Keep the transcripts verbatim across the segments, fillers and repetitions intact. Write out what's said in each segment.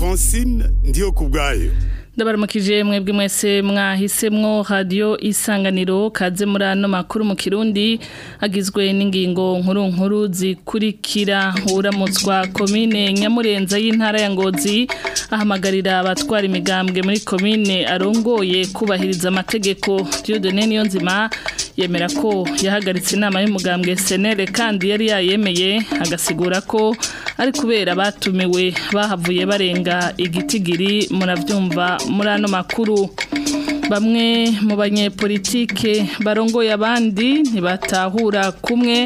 Francine ndiyo kubgayo. Ndabaramukije mwebwe mwese mwahisemwo radio Isanganiro kaze muri ano makuru mu Kirundi agizwe n'ingingo nkuru nkuru zikurikira. Uramutswa komine Nyamurenza y'intara ya Ngozi ahamagarira abatwara imigambwe muri komine arongoye kubahiriza amategeko. Dieudonne Niyonzima yemera ko yahagaritse inama y'umugambwe S N L kandi yari yayemeye, agasigura ko ari kubera batumiwe bahavuye barenga igitigiri. Muravyumva muri ano makuru. Bamwe mu banyepolitike barongoye abandi ntibatahura kumwe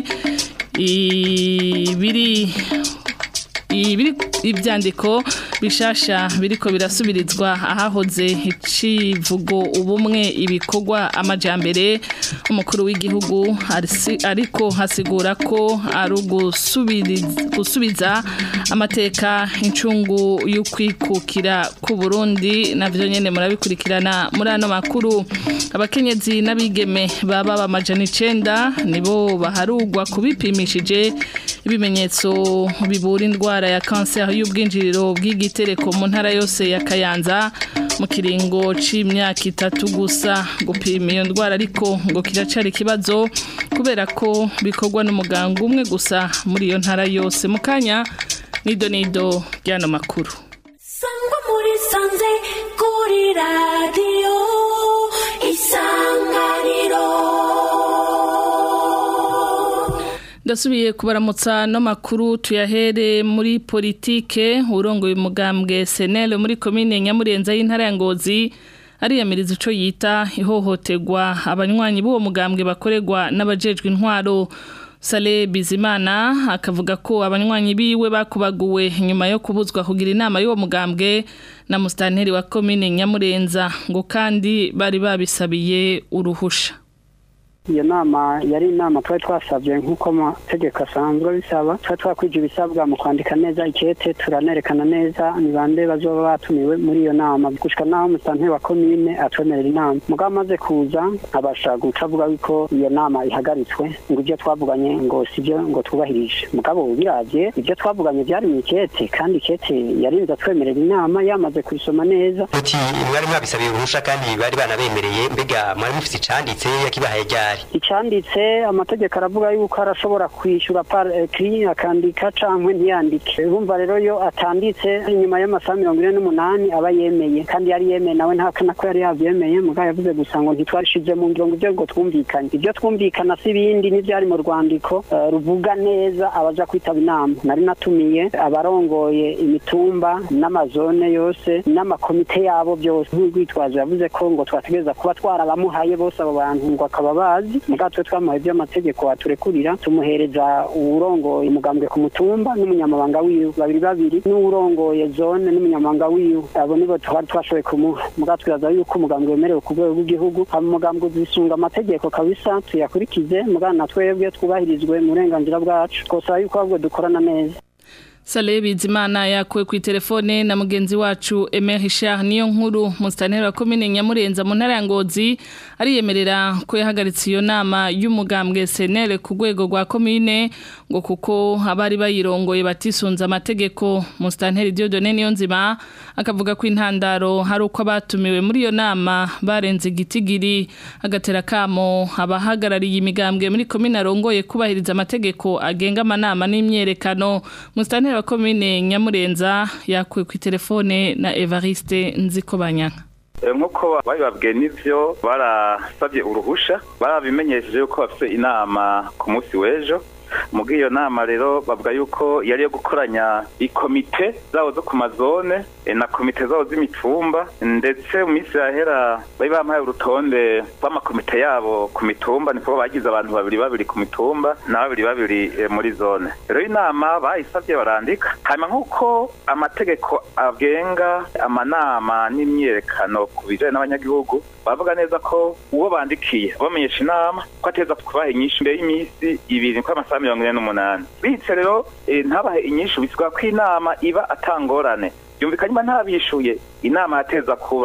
ibiri ibiri ibyandiko bishasha biriko birasubirizwa ahahoze icivugo ubumwe ibikorwa amajambere. Umukuru w'igihugu ariko hasigura ko ari gusubiza amateka incungu y'ukwikukira ku Burundi. Navyo nyene murabikurikirana muri ano makuru. Abakenyezi n'abigeme baba bamajana icenda nibo baharugwa kubipimishije ibimenyetso bibura indwara ya cancer y'ubwinjiriro bw'igitereko mu ntara yose ya Kayanza mu kiringo c'imyaka itatu gusa. Gupima iyo ndwara ariko ngo kiracari kibazo kubera ko bikorwa n'umuganga umwe gusa muri iyo ntara yose. Mukanya nido nido ryano makuru. Sangwa muri sanze kuri radio Isanganiro. Ndasubiye kubaramutsa no makuru tuyahere muri politike. Urongoye umugambwe S N L muri komine Nyamurenza y'intara ya Ngozi ariyamiriza ico yita ihohoterwa abanywanyi b'uwo mugambwe bakorerwa n'abajejwe intwaro. Sale Bizimana akavuga ko abanywanyi biwe bakubaguwe nyuma yo kubuzwa kugira inama y'uwo mugambwe na mustanteri wa komine Nyamurenza, ngo kandi bari babisabiye uruhusha. Iyo nama yari inama twari twasabye nk'uko amategeko asanzwe bisaba. Twari twakwije ibisabwa mu kwandika neza ikete, turanerekana neza ni bande bazoba batumiwe muri iyo nama gushika naho mustanteri wa komine atwemerera inama. Mugabo amaze kuza abasha gucavuga biko iyo nama ihagaritswe, ngo ibyo twavuganye ngo sivyo ngo twubahirije. Mugabo biravye ibyo twavuganye byari mu ikete, kandi ikete yarinze atwemerera inama yamaze kubisoma neza. Uti mwari mwabisabiye uruhusha kandi bari banabemereye, mbega mwari mufite icanditse yakibahaye ryari? Icanditse amategeko aravuga yuko arashobora kwishura par écrit akandika cankwe ntiyandike. Urumva rero yo atanditse inyuma y'amasaha mirongo ine n'umunani aba yemeye, kandi yari yemeye nawe ntakana ko yari yavyemeye. Mugabo yavuze gusa ngo ntitwarishize mu ngirongo ibyo ngo twumvikanye. Ibyo twumvikana si bindi n'ivyari mu rwandiko uh, ruvuga neza abaja kwitaba inama. Nari natumiye abarongoye imitumba n'amazone yose n'amakomite yabo byose. Nk'urwitwaje yavuze ko ngo twategeza kuba twarabamuhaye bose abo bantu ngo akaba bazi. Mugatwe twamuhaye by'amategeko aturekurira, tumuhereza urongoye umugambwe ku mutumba n'umunyamabanga wiwe babiri babiri, n'urongoye zone n'umunyamabanga wiwe. Abo nibo twari twashoboye kumuha. Mugatwe yaza yuko umugambwe wemerewe ku rwego rw'igihugu, hama umugambwe uzisunga amategeko kabisa tuyakurikize, mugana twebwe twubahirizwe mu burenganzira bwacu. Kosa yuko ahubwo dukorana neza. Sale Bizimana yakuwe ku telefone na mugenzi wacu Emer Richard niyo nkuru. Mustanteri wa komine Nyamurenza mu ntara ya Ngozi ariyemerera ko yahagaritse iyo nama y'umugambwe S N L ku rwego rwa komine ngo kuko abari bayirongoye batisunza amategeko. Mustanteri Dieudonne Niyonzima akavuga ko intandaro hari uko abatumiwe muri iyo nama barenze igitigiri, agatera kamo abahagarariye imigambwe muri komine arongoye kubahiriza amategeko agenga amanama n'imyerekano. Mustanteri wa komine Nyamurenza yakuwe ku telefone na Evariste Nzikobanyana. Nkuko babibabwiye nivyo barasabye uruhusha, barabimenyesheje yuko bafite inama ku munsi w'ejo. Mugiye iyo nama rero bavuga yuko yari yo gukoranya ikomite zawo zo ku mazone na komite zawo z'imitumba, ndetse mu minsi yahera bari bampaye urutonde rw'amakomite yabo ku mitumba, niko bagize abantu babiri babiri ku mitumba na babiri babiri muri zone. Rero inama bayisabye barandika, hanyuma nk'uko amategeko agenga amanama n'imyerekano ku bijanye n'abanyagihugu bavuga neza ko uwo bandikiye bamenyesha inama ko ateza kubaha inyishu mbere y'imisi ibiri kwa amasaha mirongo ine n'umunani. Bitse rero e, ntabahe inyishu biswa ko inama iba atangorane. Yumvikanye ntabishuye inama yateza kuba.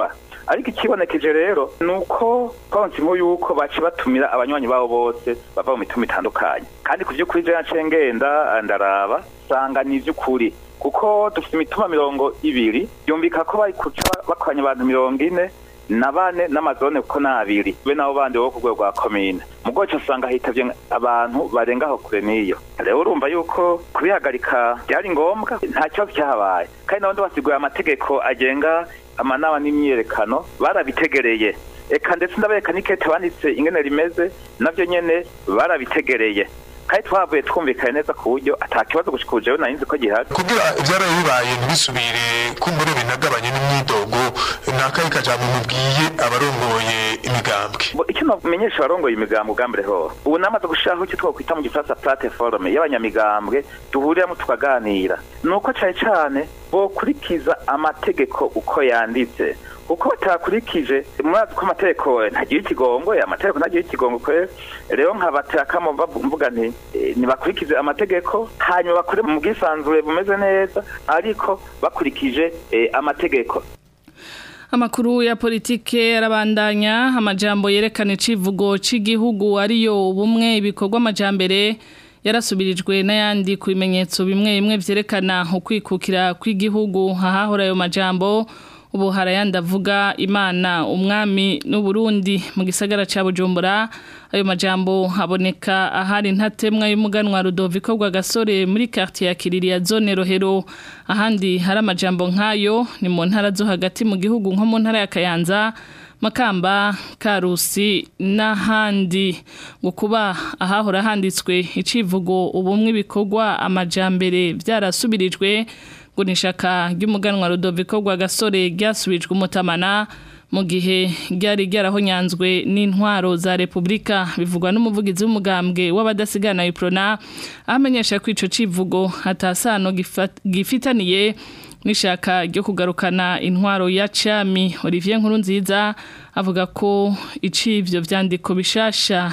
ariko ikibonekeje rero nuko konsimu yuko baci batumira abanywanyi babo bose bava mu mituma itandukanye kandi ku by'ukuri je naciye ngenda ndaraba sanga ni ivy'ukuri kuko dufite imituma mirongo ibiri byumvika ko bari kuca bakoranya abantu mirongo ine na bane n'amazone kuko nabiri be nabo bandi bo ku rwego rwa komine mugo cyo usanga hitavye abantu barenga aho kure niyo rero urumva yuko kubihagarika byari ngombwa nta kibazo cyahabaye kandi nabandi basiguye amategeko agenga amanama n'imyerekano barabitegereye eka ndetse ndabereka n'ikete banditse ingene rimeze navyo nyene barabitegereye kandi twavuye twumvikanye neza ku buryo atakibazo gushikuje na yinzi ko gihari kugira ivyaraye bibaye ntibisubire kumbure binagabanye n'imyidogo nakaye kajambo mubwiye abarongoye imigambwe icyo namenyesha abarongoye imigambwe ugambere ho ubu namaze gushaho icyo twokwita mu gifaransa plateforme y'abanyamigambwe duhuriramo tukaganira nuko cyane cyane bo kurikiza amategeko uko yanditse uko batakurikije mwazi ko amategeko ntagira ikigongo amategeko ntagira ikigongo kwe rero nkabatera kamo mvuga nti nibakurikize amategeko hanyuma bakore mu bwisanzure bumeze neza ariko bakurikije amategeko. Amakuru ya politike arabandanya amajambo yerekana icivugo c'igihugu ariyo ubumwe ibikorwa amajambere yarasubirijwe n'ayandi ku bimenyetso bimwe bimwe vyerekana ukwikukira kw'igihugu hahahora ayo majambo ubu harayandi avuga Imana umwami n'Uburundi mu gisagara ca Bujumbura ayo majambo haboneka ahari ntatemwa y'umuganwa Rudoviko Rwagasore muri quartier ya Kiririya zone Rohero ahandi hari amajambo nkayo ni mu ntara zo hagati mu gihugu nko mu ntara ya Kayanza Makamba Karusi n'ahandi ngo kuba ahahora handitswe icivugo ubumwe ibikorwa amajambere byarasubirijwe ngo nishaka ry'umuganwa Rudoviko Rwagasore ryasubijwe umutamana mu gihe ryari ryarahonyanzwe n'intwaro za Republika bivugwa n'umuvugizi w'umugambwe w'abadasigana Iprona amenyesha ko ico civugo hatasano gifitaniye nishaka ryo kugarukana intwaro ya cami Olivier Nkurunziza avuga ko icivyo vyandiko bishasha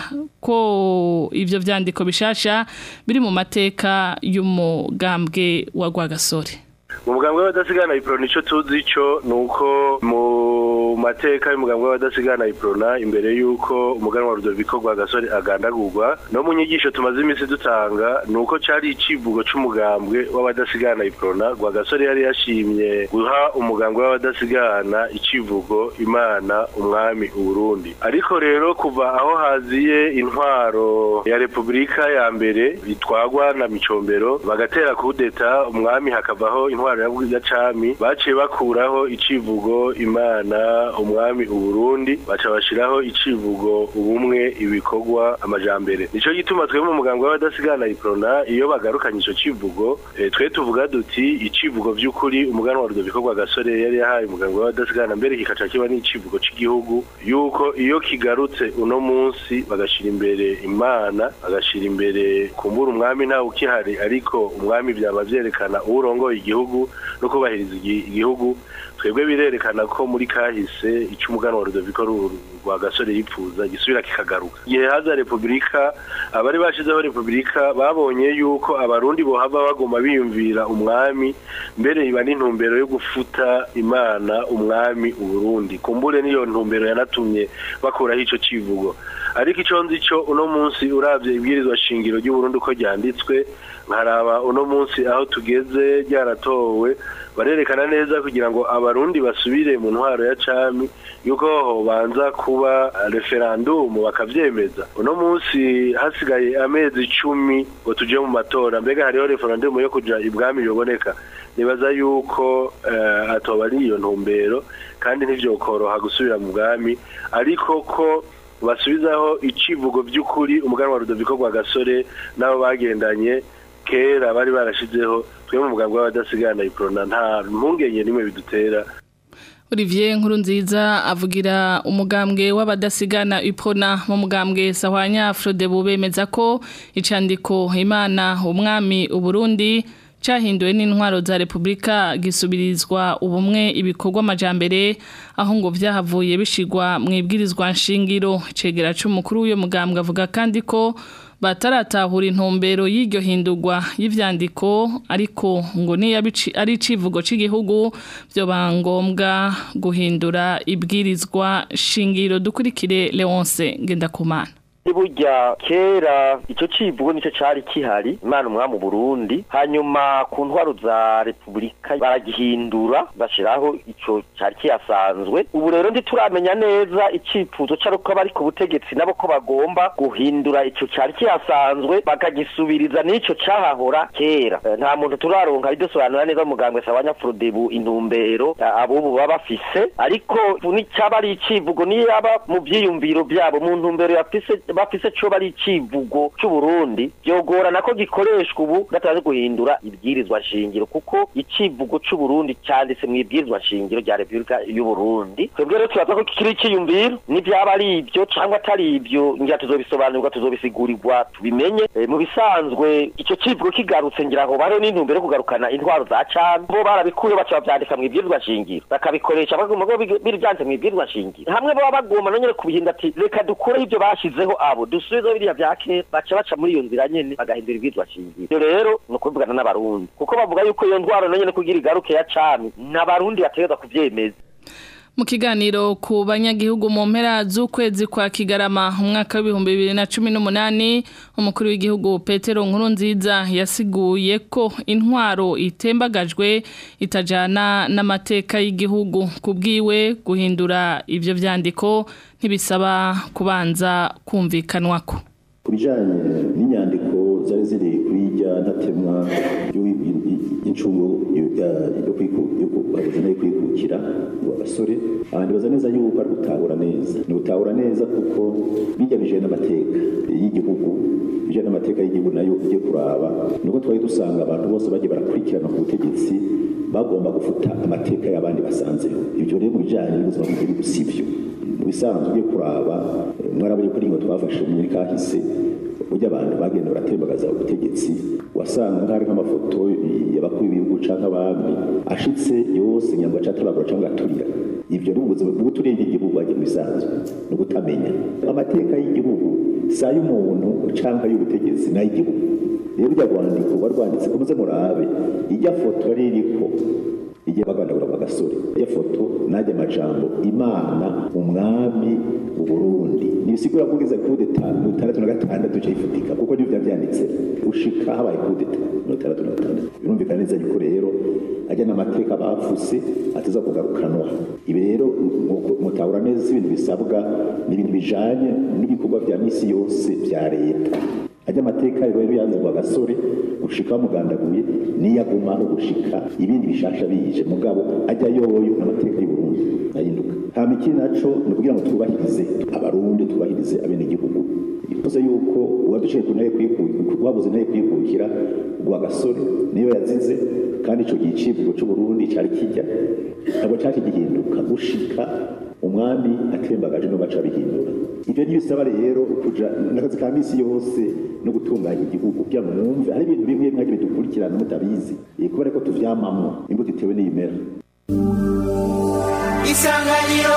ko ivyo vyandiko bishasha biri mu mateka y'umugambwe wa Rwagasore. Umugambwe w'abadasigana Iprona ico tuzi ico nuko mu mateka y'umugambwe w'abadasigana Iprona imbere yuko umuganwa Rudoviko Rwagasore agandagurwa no mu nyigisho tumaze imisi dutanga nuko cari icivugo c'umugambwe w'abadasigana Iprona Rwagasore yari yashimye guha umugambwe w'abadasigana icivugo Imana umwami Uburundi ariko rero kuva aho haziye intwaro ya Republika ya mbere bitwagwa na Micombero bagatera kudeta umwami hakavaho intwaro ya cami baciye bakuraho icivugo Imana umwami Uburundi baca bashiraho icivugo ubumwe ibikorwa amajambere nico gituma twe mu mugambwe w'abadasigana Iprona iyo bagarukanye ico civugo e, twe tuvuga duti icivugo vy'ukuri umuganwa wa Rudoviko Rwagasore yari yahaye umugambwe w'abadasigana mbere kikaca kiba n'icivugo c'igihugu yuko iyo kigarutse uno munsi bagashira imbere Imana bagashira imbere kumbura umwami nta ukihari ariko umwami byaba vyerekana urongoye igihugu no kubahiriza igihugu twebwe birerekana ko muri kahise icumuganwa Rudoviko Rwagasore yipfuza gisubira kikagaruka igihe haza Republika abari bashizeho Republika babonye yuko abarundi bohava bagoma biyumvira umwami mbere iba n'intumbero yo gufuta Imana umwami Uburundi kumbure niyo ntumbero yanatumye bakuraho ico civugo ariko ico nzi cyo uno munsi uravye ibwirizwa shingiro ry'u Burundi uko ryanditswe nkaraba uno munsi aho tugeze ryaratowe barerekana neza kugira ngo abarundi basubire mu ntwaro ya cami yuko ho banza kuba referendum bakavyemeza uno munsi hasigaye amezi icumi ngo tuje mu matora mbega hariho referendum yo kuja ibwami yoboneka nibaza yuko uh, atoba ari iyo ntumbero kandi ntivyokoroha gusubira mu bwami ariko ko basubizaho icivugo by'ukuri umuganwa Rudoviko Rwagasore nabo bagendanye kera bari barashizeho twe mu mugambwe w'abadasigana Iprona nta mpungenge nimwe bidutera. Olivier Nkurunziza avugira umugambwe w'abadasigana Iprona mu mugambwe Sahwanya Frodebu bemeza ko icandiko Imana umwami Uburundi cahinduwe n'intwaro za Republika gisubirizwa ubumwe ibikorwa amajambere aho ngo vyahavuye bishigwa mu ibwirizwa nshingiro cegera c'umukuru w'uyo mugambwe avuga kandi ko bataratahura intumbero y'iryo hindurwa y'ivyandiko ariko ngo niyo ari icivugo c'igihugu byo bangombwa guhindura ibwirizwa shingiro. Dukurikire Leonce Ngendakumana. Burya kera ico civugo nico cari kihari Imana umwami mu Burundi, hanyuma ku ntwaro za Republika baragihindura bashiraho ico cari kiyasanzwe. Ubu rero ndi turamenya neza icifuzo caruko bari ku butegetsi nabo ko bagomba guhindura ico cari kiyasanzwe bakagisubiriza n'ico cahahora kera. Nta muntu turaronka ridosobanura neza mugambwe sabanya Frodebu intumbero abubu baba bafise, ariko ni cyabari icivugo ni yaba mu vyiyumviro byabo mu ntumbero yafise bafise cyo bari icivugo cy'u Burundi byogora nako gikoreshwa ubu gataze guhindura ibwirizwa shingiro, kuko icivugo cy'u Burundi cyanditse mu ibwirizwa shingiro rya Republika y'u Burundi. Twebwe rero turaza ko kiri ciyumviro ni byaba ari ibyo cyangwa atari ibyo ngira tuzobisobanurwa tuzobisigurirwa tubimenye. E, mu bisanzwe ico civugo kigarutse ngira ngo baro n'intumbero kugarukana intwaro za cyane bo barabikuye baca byandika mu ibwirizwa shingiro bakabikoresha bagomba biryanze mu ibwirizwa shingiro hamwe bo bagomba nonyere kubihinda ati reka dukure ibyo bashizeho abo dusubizo biriya byake baca baca muri iyo nzira nyene bagahindura ibwirizwa shingiro. Rero no kubivugana n'abarundi kuko bavuga yuko iyo ndwara nonyene kugira igaruke ya cami n'abarundi bategeza kuvyemeza. Mu kiganiro ku banyagihugu mu mpera z'ukwezi kwa Kigarama umwaka w'ibihumbi bibiri na cumi n'umunani umukuru w'igihugu Petero Nkurunziza yasiguye ko intwaro itembagajwe itajana n'amateka y'igihugu. Kubwiwe guhindura ivyo vyandiko ntibisaba kubanza kumvikanwako. Kubijanye n'inyandiko zari ziri kwijya ntatemwa y'incumu yo kwikukira kwikukira abasore abandi baza neza yuko ari gutahura neza ni gutahura neza kuko bijyanije n'amateka y'igihugu bije n'amateka y'igihugu nayo uje kuraba nuko twari dusanga abantu bose bagiye barakurikirana ku butegetsi bagomba gufuta amateka y'abandi basanzeho. Ibyo rero bijanye n'ubuzima bw'igihugu sivyo mu bisanzwe uje kuraba mwarabaye kuri ngo twafashe mu kahise ujya abantu bagenda baratembagaza ubutegetsi wasanga ngari nk'amafoto y'abakuru b'ibihugu canke abami ashitse yose nyangwa catabagura canke aturira. Ivyo n'ubuzima bw'uturiye igihugu baje mu bisanzwe no gutamenya amateka y'igihugu sayo umuntu canke y'ubutegetsi na y'igihugu. Rero ujya kwandika barwanditse ko muze murabe ijya foto ririko igiye bagandagura bagasore ya foto najya majambo Imana umwami u Burundi nibisigura kugeza ku detanu itandatu na gatandatu cyifutika kuko nivyo byanditse ushika habaye ku detanu itandatu na gatandatu. Birumvikana neza yuko rero ajya n'amateka bapfuse ateza kugarukanwa. Ibi rero mutahura neza ibintu bisabwa n'ibintu bijanye n'ibikorwa bya misi yose bya leta. Ajya amateka rero yanze kwa gasore gushika mugandaguye niyaguma no gushika ibindi bishasha bije mugabo ajya yoyo n'amateka y'u Burundi ahinduka. Hama iki naco ni kugira ngo twubahirize abarundi twubahirize abene gihugu. Ivuze yuko uwaduciye ku naye kwikukira wabuze naye kwikukira gwa gasore niyo yazize kandi ico gicivugo cy'u Burundi cyari kijya abo cyari gihinduka gushika umwami atembagaje no baca bihindura. Ivyo n'ibisaba rero kuja nakazi ka misi yose no gutunganya igihugu kugira ngo mwumve hari ibintu bimwe mwage bidukurikirana mutabizi kubera ko tuvyamamwo nimbo titewe n'imera. Isanganiro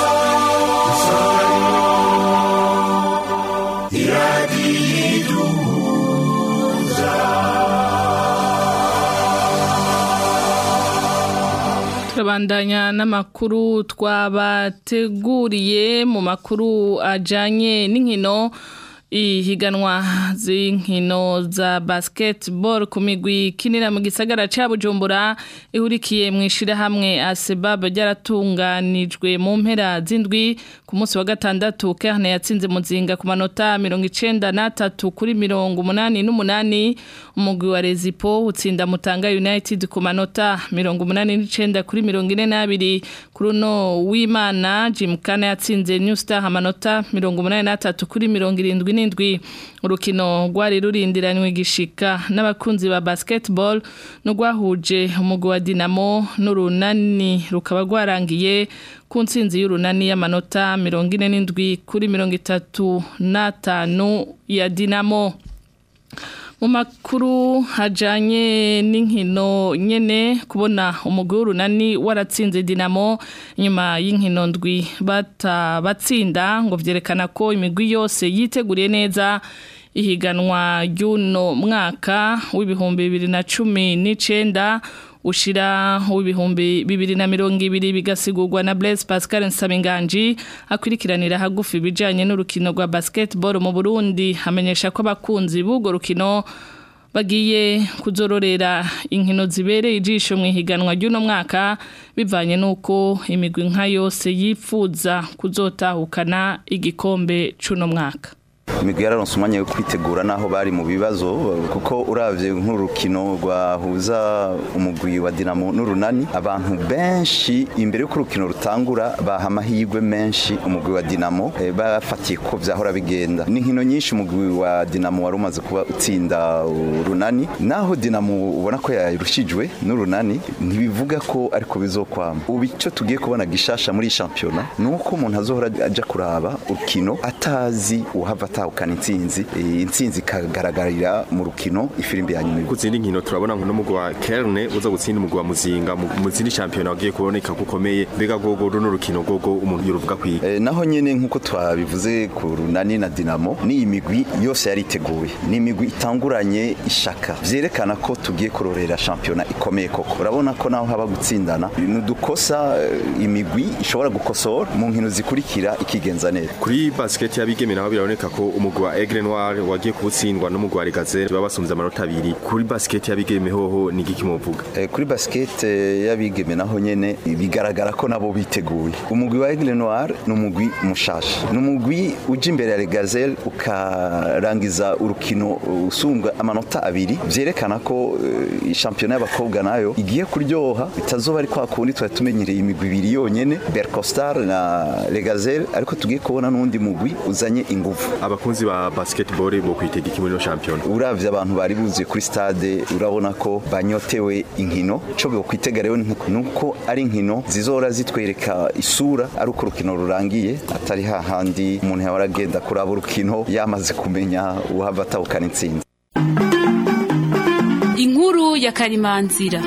Turabandanya n'amakuru twabateguriye mu makuru ajanye n'inkino. Ihiganwa z'inkino za basketball ku migwi kinira mu gisagara ca Bujumbura ihurikiye mu ishirahamwe Asebab ryaratunganijwe mu mpera z'indwi ku munsi wa gatandatu. Kerne yatsinze Muzinga ku manota mirongo icenda n'atatu kuri mirongo umunani n'umunani. Umugwi wa Rezipo utsinda Mutanga United ku manota mirongo umunani n'icenda kuri mirongo ine n'abiri. Kuruno w'Imana Jimkana yatsinze New Star amanota mirongo umunani n'atatu kuri mirongo irindwi n'indwi. Urukino rwari rurindiranywe gishika n'abakunzi ba basketball no gwahuje umugwi wa Dinamo n'Urunani rukaba rwarangiye ku ntsinzi y'Urunani y'amanota mirongo ine n'indwi kuri mirongo itatu n'atanu ya Dinamo. Mu makuru hajanye n'inkino nyene kubona umugwi w'Urunani waratsinze Dinamo nyuma y'inkino ndwi bata batsinda ngo vyerekana ko imigwi yose yiteguriye neza ihiganwa ry'uno mwaka w'ibihumbi bibiri na cumi n'icenda ushira w'ibihumbi bibiri na mirongo ibiri bigasigurwa na Blaise Pascal Nsabinganji akwirikiranira hagufi bijanye n'urukino rwa basketball mu Burundi hamenyesha ko abakunzi b'ugo rukino bagiye kuzororera inkino zibereye ijisho mu ihiganwa ry'uno mwaka bivanye nuko imigwi nka yose yifuza kuzotahukana igikombe c'uno mwaka. imigwi yararonse umwanya wo kwitegura naho bari mu bibazo kuko uravye nk'urukino rwahuza umugwi wa Dinamo n'Urunani abantu benshi imbere y'uko urukino rutangura baha amahirwe menshi umugwi wa Dinamo e, bafatiye ko vyahora bigenda n'inkino nyinshi umugwi wa Dinamo wari umaze kuba utsinda Urunani naho Dinamo ubona ko yarushijwe n'Urunani ntibivuga ko ariko bizokwama ubu ico tugiye kubona gishasha muri championnat nuko umuntu azohora aja kuraba urukino atazi uhavata ukana intsinzi intsinzi kagaragarira mu rukino ifirimbi ya nyuma kuzindi nkino turabona ngo n'umugwi wa Kerne uza gutsinda umugwi wa Muzinga mu zindi championnat wagiye kuboneka gukomeye mbega gogo runo rukino gogo umuntu yoruvuga kwiga e, naho nyene nkuko twabivuze ku Runani na Dinamo ni imigwi yose yari iteguye ni imigwi itanguranye ishaka vyerekana ko tugiye kurorera championnat ikomeye koko urabona ko naho haba gutsindana nudukosa imigwi ishobora gukosora mu nkino zikurikira ikigenza neza kuri basket yabigeme naho biraboneka ko umugwi wa Aigle Noir wagiye kubutsindwa n'umugwi wa Gazelle babasumza amanota abiri kuri basket yabigeme hoho ni giki muvuga e, kuri basket yabigeme naho nyene bigaragara ko nabo biteguye umugwi wa Aigle Noir n'umugwi mushasha n'umugwi uje imbere ya Gazelle ukarangiza urukino usunga amanota abiri vyerekana ko uh, championnat y'abakobwa nayo igiye kuryoha bitazoba ari kwa kundi twa tumenyereye imigwi ibiri yonyene Bercostar na Gazelle ariko tugiye kubona n'undi mugwi uzanye ingufu abakunzi ba basketball bo kwitega iki muri no champion uravye abantu bari buzuye kuri stade urabona ko banyotewe inkino cyo bwo kwitega rero nuko ari inkino zizora zitwereka isura ari uko rukino rurangiye atari hahandi umuntu yabaragenda kuraba urukino yamaze kumenya uhavata ukana intsinzi inkuru ya Karimanzira.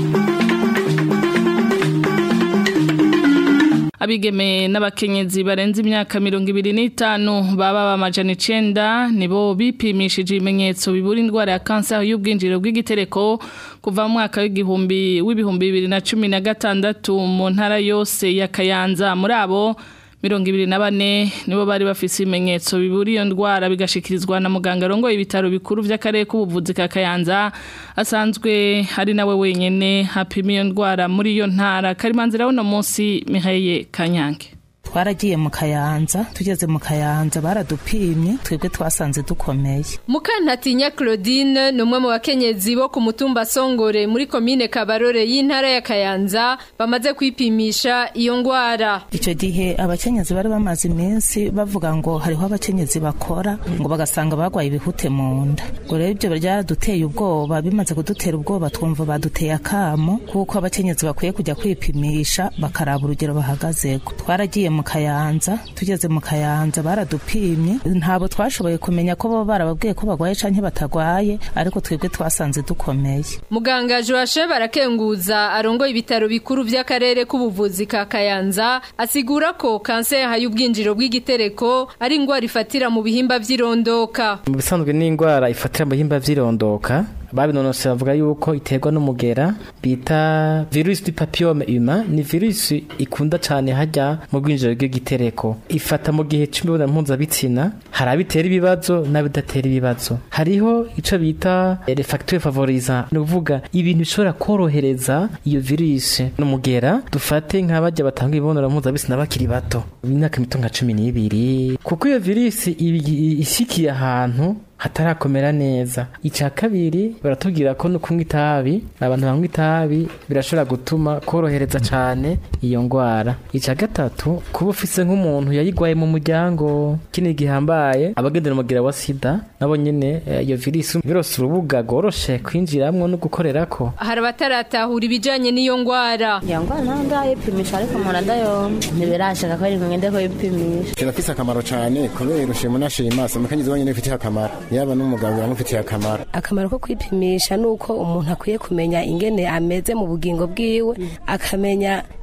Abigeme n'abakenyezi barenze imyaka mirongo ibiri n'itanu baba bamajana icenda nibo bipimishije ibimenyetso bibura indwara ya kanseri y'ubwinjiriro bw'igitereko kuva mu mwaka w'igihumbi w'ibihumbi bibiri na cumi na gatandatu mu ntara yose ya Kayanza muri abo mirongo ibiri na bane nibo bari bafise ibimenyetso bibura iyo ndwara bigashikirizwa na muganga rongo ibitaro bikuru vy'akarere k'ubuvuzi ka Kayanza asanzwe hari nawe wenyene hapima iyo ndwara muri iyo ntara Karimanzira uno munsi Mihaye Kanyange twaragiye mu Kayanza tugeze mu Kayanza baradupimye twebwe twasanze dukomeye Mukantatinya Claudine numwe mu bakenyezi bo ku mutumba Songore muri commune Kabarore y'intara ya Kayanza bamaze kwipimisha iyo ngwara ico gihe abakenyezi bari bamaze iminsi bavuga ngo hariho abakenyezi bakora ngo bagasanga bagwaye ibihute mu nda ngo rero ibyo byaduteye ubwoba bimaze kudutera ubwoba twumva baduteye akamo kuko abakenyezi bakwiye kujya kwipimisha bakaraba urugero bahagazeko twaragiye mu Kayanza tugeze mu Kayanza baradupimye ntabo twashoboye kumenya ko bo barababwiye ko bagwaye canke batagwaye ariko twebwe twasanze dukomeye muganga Joashe barakenguza arongo ibitaro bikuru vy'akarere k'ubuvuzi ka Kayanza asigura ko kanseri y'ubwinjiro bw'igitereko ari ingwara ifatira mu bihimba vy'irondoka mu bisanzwe ni ingwara ifatira mu bihimba vy'irondoka babinonosera bavuga yuko iterwa n'umugera bita virus du papillome humain ni virus ikunda cyane hajya mu bwinjiro bw'igitereko ifata mu gihe c'imibonano mpuzabitsina hari abitera ibibazo n'abidatera ibibazo hariho ico bita les facteurs favorisants no kuvuga ibintu bishobora korohereza iyo virus n'umugera dufate nk'abajya batanga imibonano mpuzabitsina bakiri bato imyaka mito nka cumi n'ibiri kuko iyo virus ishikiye ahantu hatarakomera neza ica kabiri baratubwira ko no kunywa itabi abantu banywa itabi birashobora gutuma korohereza cyane iyo ngwara ica gatatu kuba ufise nk'umuntu yayigwaye mu muryango kini gihambaye abagendera umugira wa sida nabo nyene iyo virus virus urubuga goroshe kwinjiramwo no gukorerako hari bataratahura ibijanye n'iyo ngwara iyo ngwara nta ndayipimisha ariko umuntu ndayo ntibirashaka ko ari ngende ko yipimisha kirafise akamaro cyane kubera ushima nashima amakanyizo bonyene bifitiye akamaro yaba n'umugabo yamufitiye akamaro akamaro ko kwipimisha nuko umuntu akwiye kumenya ingene ameze mu bugingo bwiwe akamenya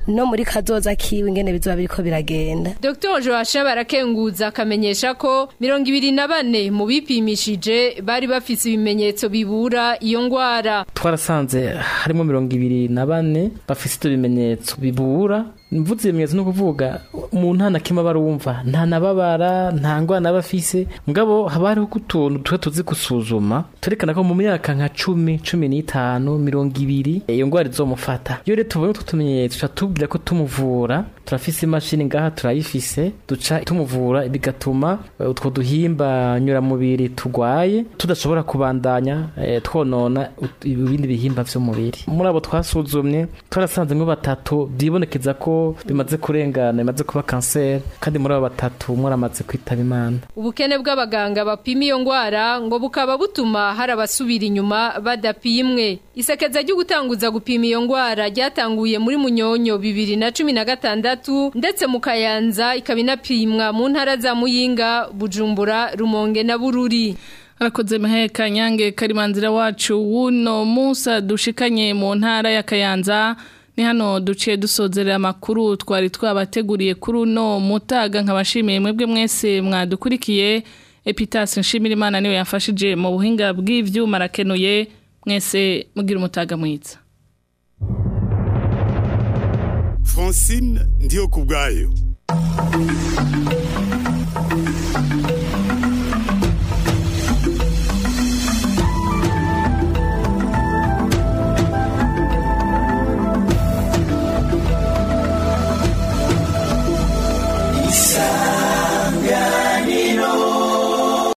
no muri kazoza kiwe ingene bizoba biriko biragenda. Docteur Joachim Barakenguza akamenyesha ko mirongo ibiri na bane mu bipimishije bari bafise ibimenyetso bibura iyo ngwara. Twarasanze harimo mirongo ibiri na bane bafise ibimenyetso bibura. Mvuze ibimenyetso no kuvuga umuntu nta kimwe barumva nta nababara nta ngwana bafise mugabo haba hariho utuntu twe tuzi gusuzuma turekana ko mu myaka nka cumi cumi n'itanu mirongo ibiri iyo ngwara izomufata. Iyo rero tubonye utwo tumenyetso tuca tubwira ko tumuvura turafise imashini ngaha turayifise duca tumuvura bigatuma utwo duhimba nyura mubiri tugwaye tudashobora kubandanya eh, twonona ibindi bihimba vyo mubiri. Muri abo twasuzumye twarasanze ngo batatu byibonekeza ko bimaze kurengana bimaze kuba cancer kandi muri abo batatu mwaramaze kwitaba Imana. Ubukene bw'abaganga bapima iyo ngwara ngo bukaba butuma hari abasubira inyuma badapimwe. Isekeza ryo gutanguza gupima iyo ngwara ryatanguye muri Munyonyo bibiri na cumi na gatandatu ndetse mu Kayanza ikabinapimwa mu ntara za Muyinga, Bujumbura, Rumonge na Bururi. Arakoze Maheka Nyange Karimanzira wacu wuno Musa dushikanye mu ntara ya Kayanza. Ni hano duciye dusozerera amakuru twari twabateguriye kuri uno mutaga nkabashimiye mwebwe mwese mwadukurikiye. Epitas Nshimirimana niwe yafashije mu buhinga bw'ivyuma rakenuye. Mwese mugira umutaga mwiza. Francine ndiyo kubgayo.